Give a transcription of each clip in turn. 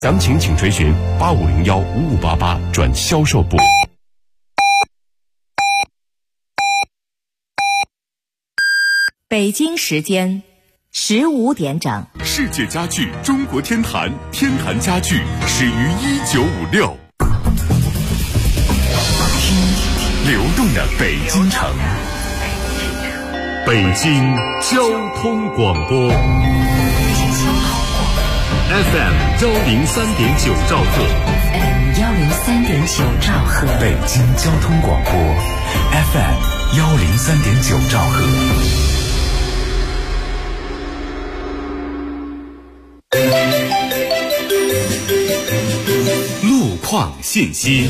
详情请垂询85015588转销售部。 北京时间15点整。 世界家具中国天坛，天坛家具始于1956。流动的北京城，北京交通广播 FM103.9兆赫 ，103.9兆赫， 北京交通广播 FM103.9兆赫。路况信息。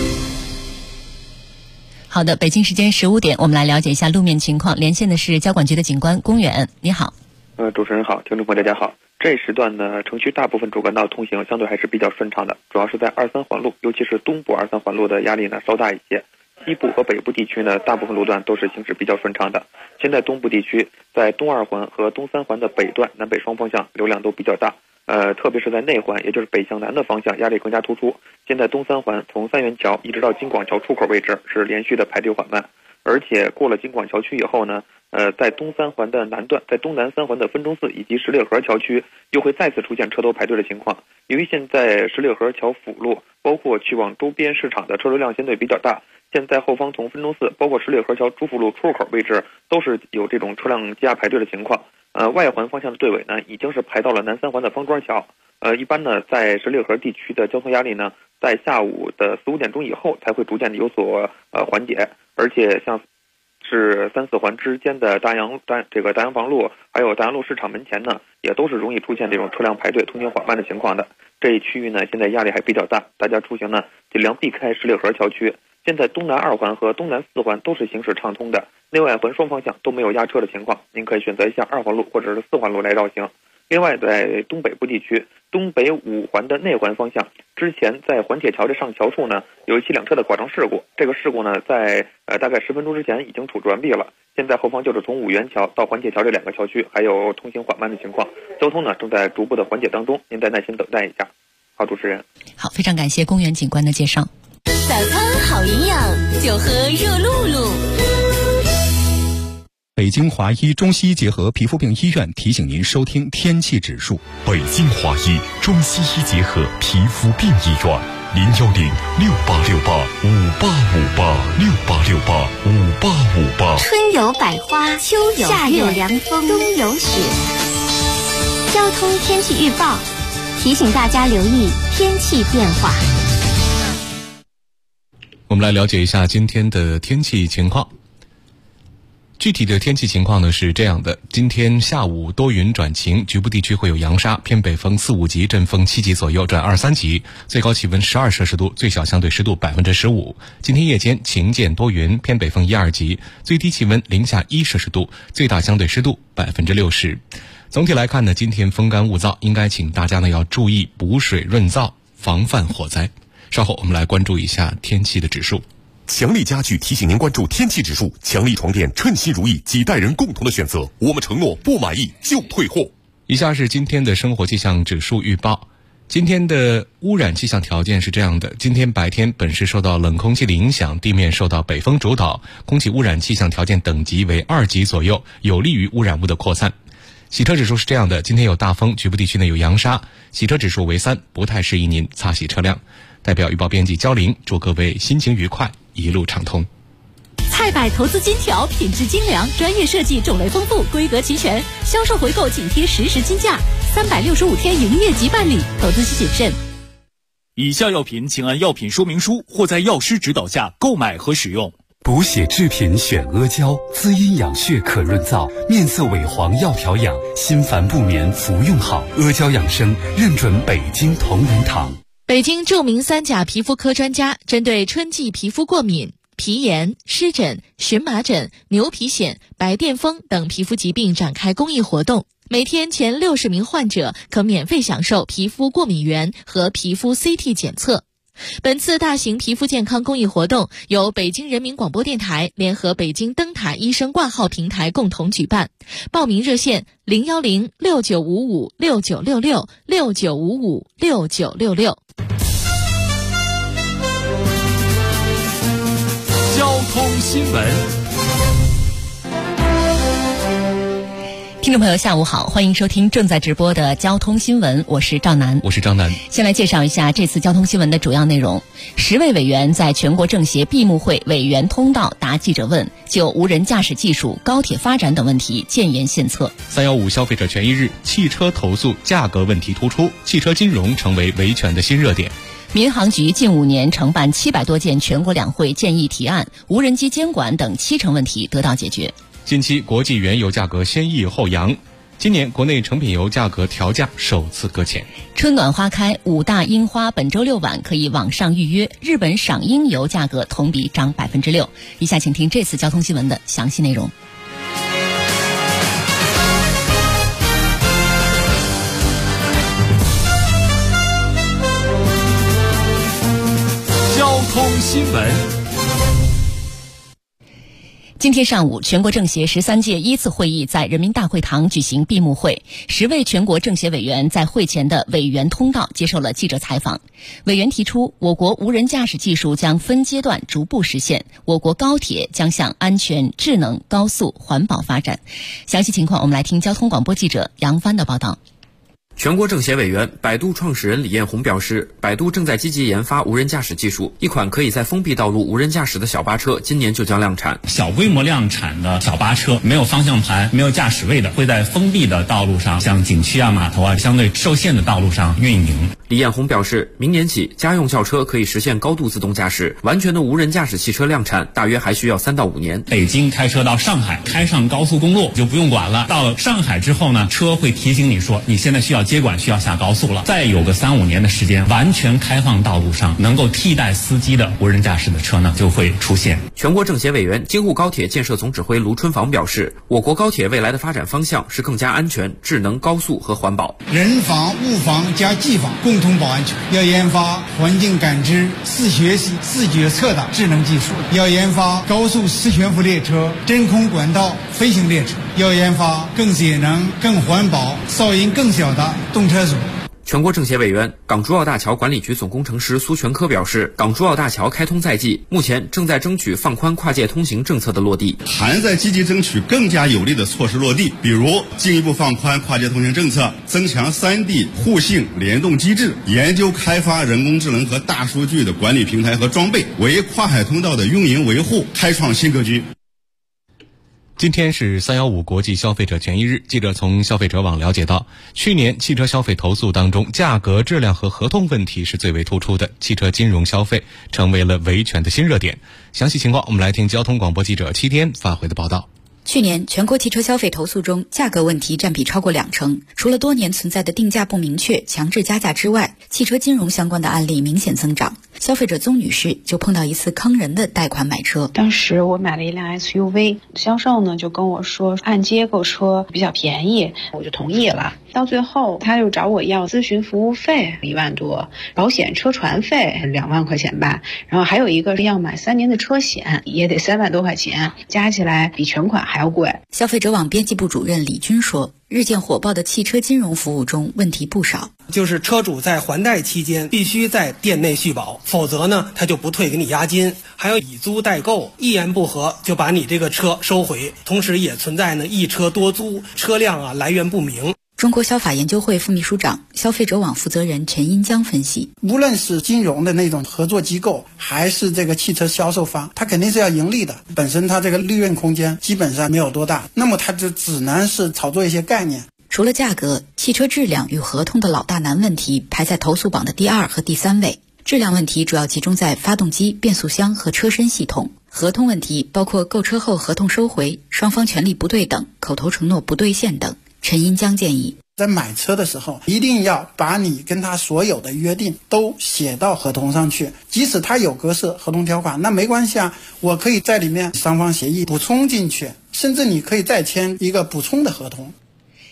好的，北京时间15点，我们来了解一下路面情况。连线的是交管局的警官龚远，你好。 主持人好，听众朋友大家好。这一时段呢，城区大部分主干道通行相对还是比较顺畅的，主要是在23环路，尤其是东部23环路的压力呢稍大一些。西部和北部地区呢，大部分路段都是行驶比较顺畅的。现在东部地区在东2环和东3环的北段，南北双方向流量都比较大。特别是在内环，也就是北向南的方向，压力更加突出。现在东3环从三元桥一直到京广桥出口位置是连续的排队缓慢，而且过了京广桥区以后呢，在东3环的南段，在东南3环的分钟寺以及十里河桥区又会再次出现车头排队的情况。由于现在十里河桥辅路，包括去往周边市场的车流量相对比较大，现在后方从分钟寺，包括十里河桥朱福路出口位置都是有这种车辆积压排队的情况。外环方向的队尾呢，已经是排到了南3环的方庄桥。一般呢，在十里河地区的交通压力呢，在下午的4、5点钟以后才会逐渐的有所缓解。而且像是3、4环之间的大洋房路，还有大洋路市场门前呢，也都是容易出现这种车辆排队、通行缓慢的情况的。这一区域呢，现在压力还比较大，大家出行呢尽量避开十里河桥区。现在东南2环和东南4环都是行驶畅通的，内外环双方向都没有压车的情况，您可以选择一下2环路或者是4环路来绕行。另外，在东北部地区，东北5环的内环方向，之前在环铁桥的上桥处呢，有一起2车的剐撞事故。这个事故呢，在大概10分钟之前已经处置完毕了。现在后方就是从5元桥到环铁桥这2个桥区，还有通行缓慢的情况，交通呢正在逐步的缓解当中，您再耐心等待一下。好，主持人。 好，非常感谢龚远警官的介绍。 早餐好营养，就喝热露露。 北京华医中西医结合皮肤病医院提醒您收听天气指数。 北京华医中西医结合皮肤病医院，0106868586868686858。 春有百花，秋有夏有凉风，冬有雪。交通天气预报提醒大家留意天气变化。 我们来了解一下今天的天气情况。具体的天气情况呢是这样的：今天下午多云转晴，局部地区会有扬沙，偏北风4、5级，阵风7级左右转2、3级，最高气温12摄氏度，最小相对湿度15%。今天夜间晴间多云，偏北风1、2级，最低气温零下1摄氏度，最大相对湿度60%。总体来看呢，今天风干物燥，应该请大家呢要注意补水润燥，防范火灾。稍后我们来关注一下天气的指数。 强力家具提醒您关注天气指数，强力床垫称心如意，几代人共同的选择，我们承诺不满意就退货。 以下是今天的生活气象指数预报。今天的污染气象条件是这样的：今天白天本市受到冷空气的影响，地面受到北风主导，空气污染气象条件等级为2级左右，有利于污染物的扩散。洗车指数是这样的：今天有大风，局部地区内有扬沙，洗车指数为3，不太适宜您擦洗车辆。代表预报编辑焦玲，祝各位心情愉快，一路畅通。 菜百投资金条，品质精良，专业设计，种类丰富，规格齐全，销售回购紧贴实时金价，365天营业即办理，投资需谨慎。 以下药品请按药品说明书或在药师指导下购买和使用。 补血制品选阿胶，滋阴养血可润燥，面色萎黄要调养，心烦不眠服用好。阿胶养生认准北京同仁堂。 北京著名3甲皮肤科专家针对春季皮肤过敏、皮炎、湿疹、荨麻疹、牛皮癣、白癜风等皮肤疾病展开公益活动，每天前60名患者可免费享受皮肤过敏原和皮肤 CT 检测。 本次大型皮肤健康公益活动由北京人民广播电台联合北京灯塔医生挂号平台共同举办，报名热线0106955696669556966。 交通新闻。 听众朋友下午好，欢迎收听正在直播的交通新闻，我是赵楠。 我是张楠。 先来介绍一下这次交通新闻的主要内容。10位委员在全国政协闭幕会委员通道答记者问，就无人驾驶技术、高铁发展等问题建言献策。 315消费者权益日，汽车投诉价格问题突出，汽车金融成为维权的新热点。 民航局近5年承办700多件全国两会建议提案，无人机监管等70%问题得到解决。 近期国际原油价格先抑后扬，今年国内成品油价格调价首次搁浅。 春暖花开，5大樱花本周6晚可以网上预约。日本赏樱油价格同比涨6%。以下请听这次交通新闻的详细内容。 交通新闻。 今天上午，全国政协13届1次会议在人民大会堂举行闭幕会，10位全国政协委员在会前的委员通道接受了记者采访。委员提出，我国无人驾驶技术将分阶段逐步实现，我国高铁将向安全、智能、高速、环保发展。详细情况，我们来听交通广播记者杨帆的报道。 全国政协委员、百度创始人李彦宏表示，百度正在积极研发无人驾驶技术，一款可以在封闭道路无人驾驶的小巴车今年就将量产。 小规模量产的小巴车，没有方向盘、没有驾驶位的，会在封闭的道路上，像景区啊、码头啊，相对受限的道路上运营。 李彦宏表示，明年起，家用轿车可以实现高度自动驾驶，完全的无人驾驶汽车量产大约还需要3到5年。 北京开车到上海，开上高速公路就不用管了。到了上海之后呢，车会提醒你说，你现在需要接管，需要下高速了。再有个3、5年的时间，完全开放道路上能够替代司机的无人驾驶的车呢就会出现。 全国政协委员、京沪高铁建设总指挥卢春房表示，我国高铁未来的发展方向是更加安全、智能、高速和环保。 人防、物防加技防共同保安全，要研发环境感知、自学习、自决策的智能技术，要研发高速磁悬浮列车、真空管道飞行列车，要研发更节能、更环保、噪音更小的动车组。 全国政协委员、港珠澳大桥管理局总工程师苏全科表示，港珠澳大桥开通在即，目前正在争取放宽跨界通行政策的落地， 还在积极争取更加有力的措施落地，比如进一步放宽跨界通行政策，增强3地互信联动机制，研究开发人工智能和大数据的管理平台和装备，为跨海通道的运营维护开创新格局。 今天是315国际消费者权益日，记者从消费者网了解到，去年汽车消费投诉当中，价格、质量和合同问题是最为突出的，汽车金融消费成为了维权的新热点。详细情况，我们来听交通广播记者7天发回的报道。 去年全国汽车消费投诉中，价格问题占比超过20%。除了多年存在的定价不明确、强制加价之外，汽车金融相关的案例明显增长。消费者宗女士就碰到一次坑人的贷款买车。 当时我买了一辆 SUV， 销售呢就跟我说按揭购车比较便宜，我就同意了。到最后他又找我要咨询服务费1万多，保险车船费2万块钱吧，然后还有一个是要买3年的车险，也得3万多块钱，加起来比全款还要贵。 消费者网编辑部主任李军说，日渐火爆的汽车金融服务中问题不少， 就是车主在还贷期间必须在店内续保，否则呢他就不退给你押金，还有以租代购，一言不合就把你这个车收回，同时也存在呢一车多租，车辆来源不明。 中国消法研究会副秘书长、消费者网负责人陈英江分析， 无论是金融的那种合作机构，还是这个汽车销售方，它肯定是要盈利的，本身它这个利润空间基本上没有多大，那么它就只能是炒作一些概念。 除了价格，汽车质量与合同的老大难问题排在投诉榜的第2和第3位。质量问题主要集中在发动机、变速箱和车身系统。合同问题包括购车后合同收回、双方权利不对等、口头承诺不兑现等。陈英江建议， 在买车的时候一定要把你跟他所有的约定都写到合同上去，即使他有格式合同条款那没关系啊，我可以在里面双方协议补充进去，甚至你可以再签一个补充的合同。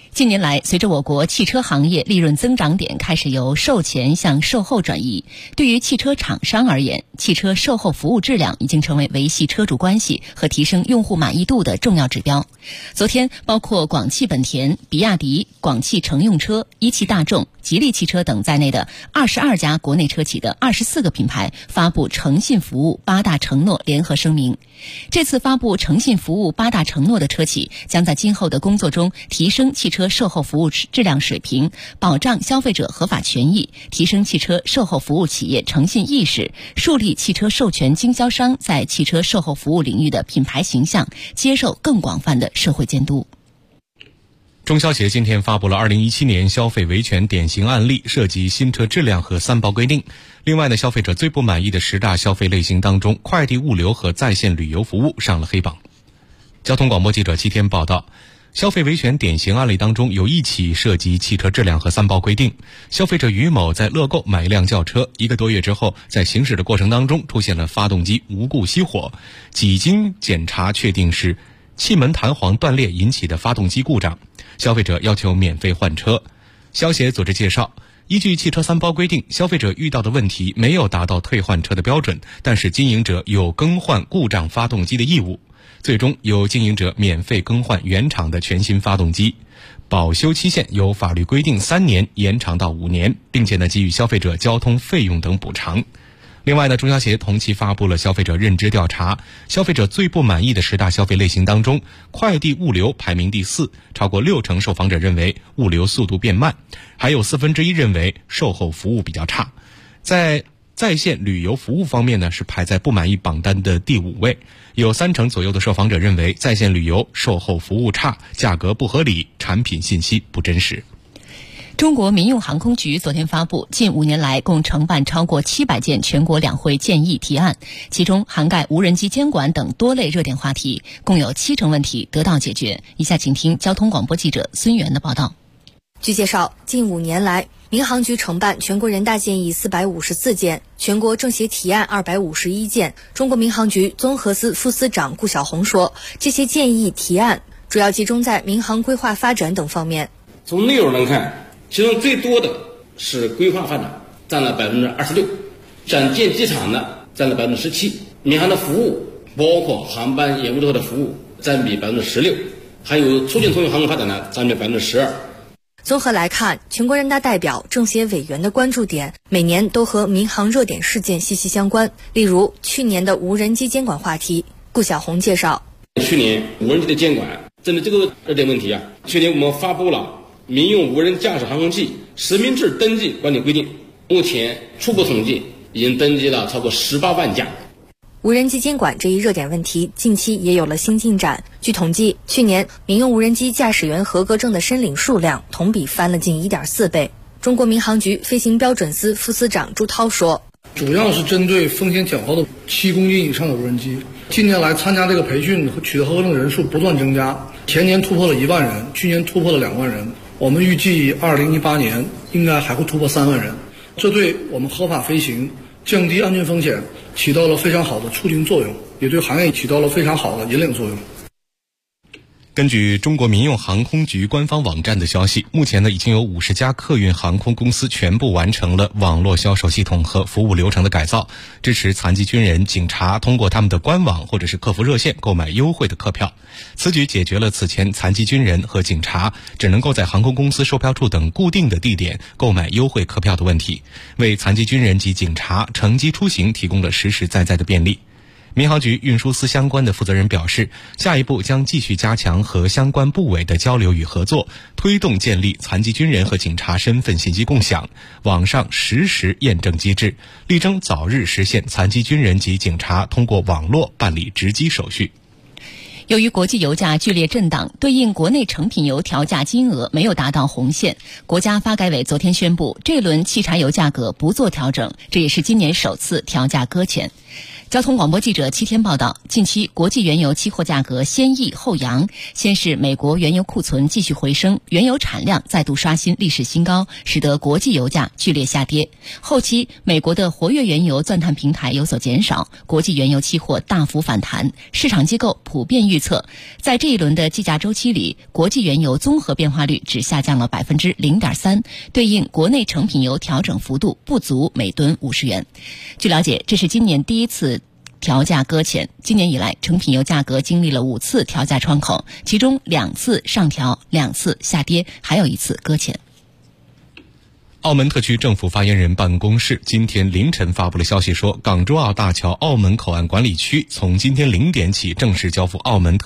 近年来，随着我国汽车行业利润增长点开始由售前向售后转移，对于汽车厂商而言，汽车售后服务质量已经成为维系车主关系和提升用户满意度的重要指标。昨天，包括广汽本田、比亚迪、广汽乘用车、一汽大众、吉利汽车等在内的22家国内车企的24个品牌发布诚信服务8大承诺联合声明。这次发布诚信服务8大承诺的车企将在今后的工作中提升汽车售后服务质量水平，保障消费者合法权益，提升汽车售后服务企业诚信意识，树立汽车授权经销商在汽车售后服务领域的品牌形象，接受更广泛的社会监督。 中消协今天发布了2017年消费维权典型案例，涉及新车质量和3包规定。另外呢，消费者最不满意的10大消费类型当中，快递物流和在线旅游服务上了黑榜。交通广播记者7天报道，消费维权典型案例当中有一起涉及汽车质量和3包规定。消费者于某在乐购买一辆轿车，1个多月之后，在行驶的过程当中出现了发动机无故熄火，几经检查确定是气门弹簧断裂引起的发动机故障，消费者要求免费换车。消协组织介绍，依据汽车3包规定，消费者遇到的问题没有达到退换车的标准，但是经营者有更换故障发动机的义务。最终由经营者免费更换原厂的全新发动机，保修期限由法律规定3年延长到5年，并且呢给予消费者交通费用等补偿。另外呢，中消协同期发布了消费者认知调查，消费者最不满意的10大消费类型当中，快递物流排名第4，超过60%受访者认为物流速度变慢，还有1/4认为售后服务比较差。在线旅游服务方面呢，是排在不满意榜单的第5位，有30%左右的受访者认为在线旅游售后服务差，价格不合理，产品信息不真实。 中国民用航空局昨天发布，近5年来共承办超过700件全国两会建议提案，其中涵盖无人机监管等多类热点话题，共有70%问题得到解决。以下请听交通广播记者孙源的报道。 据介绍，近5年来，民航局承办全国人大建议454件，全国政协提案251件。中国民航局综合司副司长顾晓红说，这些建议提案主要集中在民航规划发展等方面。 从内容来看，其中最多的是规划发展，占了26%，展建机场呢占了17%，民航的服务包括航班延误之后的服务占比16%，还有促进通用航空发展呢占比12%。 综合来看，全国人大代表、政协委员的关注点每年都和民航热点事件息息相关。例如，去年的无人机监管话题，顾晓红介绍， 去年无人机的监管，针对这个热点问题去年我们发布了民用无人驾驶航空器实名制登记管理规定，目前初步统计已经登记了超过18万架。 无人机监管这一热点问题近期也有了新进展。据统计，去年民用无人机驾驶员合格证的申领数量同比翻了近1.4倍。中国民航局飞行标准司副司长朱涛说， 主要是针对风险较高的7公斤以上的无人机。近年来参加这个培训和取得合格证人数不断增加，前年突破了1万人，去年突破了2万人，我们预计2018年应该还会突破3万人。这对我们合法飞行、降低安全风险起到了非常好的促进作用，也对行业起到了非常好的引领作用。 根据中国民用航空局官方网站的消息，目前呢已经有50家客运航空公司全部完成了网络销售系统和服务流程的改造，支持残疾军人、警察通过他们的官网或者是客服热线购买优惠的客票。此举解决了此前残疾军人和警察只能够在航空公司售票处等固定的地点购买优惠客票的问题，为残疾军人及警察乘机出行提供了实实在在的便利。民航局运输司相关的负责人表示，下一步将继续加强和相关部委的交流与合作，推动建立残疾军人和警察身份信息共享、网上实时验证机制，力争早日实现残疾军人及警察通过网络办理值机手续。 由于国际油价剧烈震荡，对应国内成品油调价金额没有达到红线，国家发改委昨天宣布，这轮汽柴油价格不做调整，这也是今年首次调价搁浅。 交通广播记者7天报道，近期国际原油期货价格先抑后扬，先是美国原油库存继续回升，原油产量再度刷新历史新高，使得国际油价剧烈下跌。后期美国的活跃原油钻探平台有所减少，国际原油期货大幅反弹。市场机构普遍预测，在这一轮的计价周期里，国际原油综合变化率只下降了 0.3%， 对应国内成品油调整幅度不足每吨50元。据了解，这是今年第一次调价搁浅。今年以来，成品油价格经历了5次调价窗口，其中2次上调，2次下跌，还有1次搁浅。 澳门特区政府发言人办公室今天凌晨发布了消息说，港珠澳大桥澳门口岸管理区从今天0点起正式交付澳门特